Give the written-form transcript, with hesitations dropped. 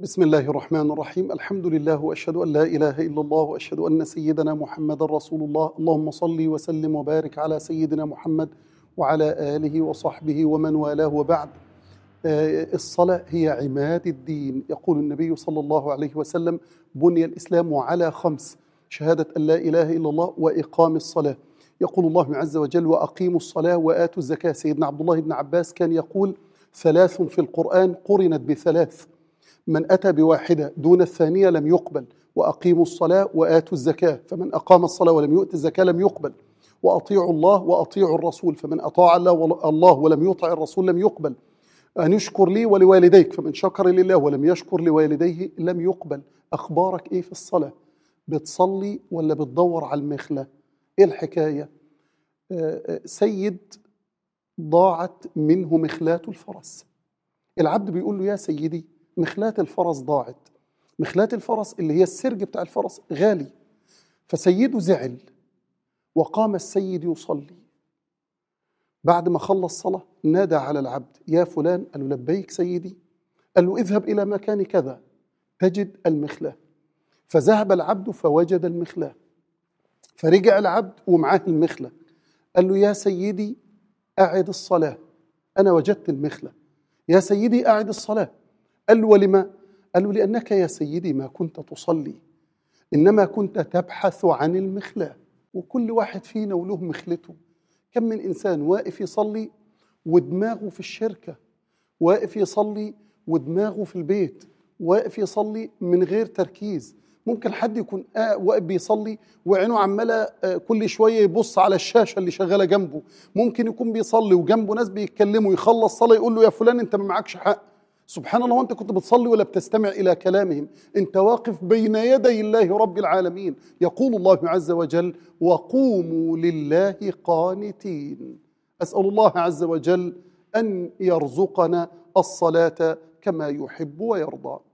بسم الله الرحمن الرحيم. الحمد لله وأشهد أن لا إله إلا الله وأشهد أن سيدنا محمد رسول الله. اللهم صل وسلم وبارك على سيدنا محمد وعلى آله وصحبه ومن والاه، وبعد. الصلاة هي عماد الدين. يقول النبي صلى الله عليه وسلم: بني الإسلام على 5: شهادة أن لا إله إلا الله وإقام الصلاة. يقول الله عز وجل: وأقيموا الصلاة وآتوا الزكاة. سيدنا عبد الله بن عباس كان يقول: 3 في القرآن قرنت ب3: من أتى بواحدة دون الثانية لم يقبل. وأقيموا الصلاة وآتوا الزكاة، فمن أقام الصلاة ولم يؤت الزكاة لم يقبل. وأطيعوا الله وأطيعوا الرسول، فمن أطاع الله ولم يطع الرسول لم يقبل. أن يشكر لي ولوالديك، فمن شكر لله ولم يشكر لوالديه لم يقبل. أخبارك إيه في الصلاة؟ بتصلي ولا بتدور على المخلة؟ إيه الحكاية؟ سيد ضاعت منه مخلاة الفرس. العبد بيقول له: يا سيدي، مخلاة الفرس ضاعت. مخلاة الفرس اللي هي السرج بتاع الفرس غالي. فسيده زعل، وقام السيد يصلي. بعد ما خلص صلاة نادى على العبد: يا فلان. قال له: لبيك سيدي. قال له: اذهب إلى مكان كذا تجد المخلاة. فذهب العبد فوجد المخلاة، فرجع العبد ومعاه المخلاة. قال له: يا سيدي أعد الصلاة، أنا وجدت المخلاة. يا سيدي أعد الصلاة. قال له: ولما؟ قال له: لأنك يا سيدي ما كنت تصلي، إنما كنت تبحث عن المخلاة. وكل واحد فينا وله مخلته. كم من إنسان واقف يصلي ودماغه في الشركة، واقف يصلي ودماغه في البيت، واقف يصلي من غير تركيز. ممكن حد يكون واقف بيصلي وعينه عمالة كل شوية يبص على الشاشة اللي شغالة جنبه. ممكن يكون بيصلي وجنبه ناس بيتكلموا، يخلص صلاة يقول له: يا فلان أنت ما معكش حق. سبحان الله، وأنت كنت بتصلي ولا بتستمع إلى كلامهم؟ أنت واقف بين يدي الله رب العالمين. يقول الله عز وجل: وقوموا لله قانتين. أسأل الله عز وجل أن يرزقنا الصلاة كما يحب ويرضى.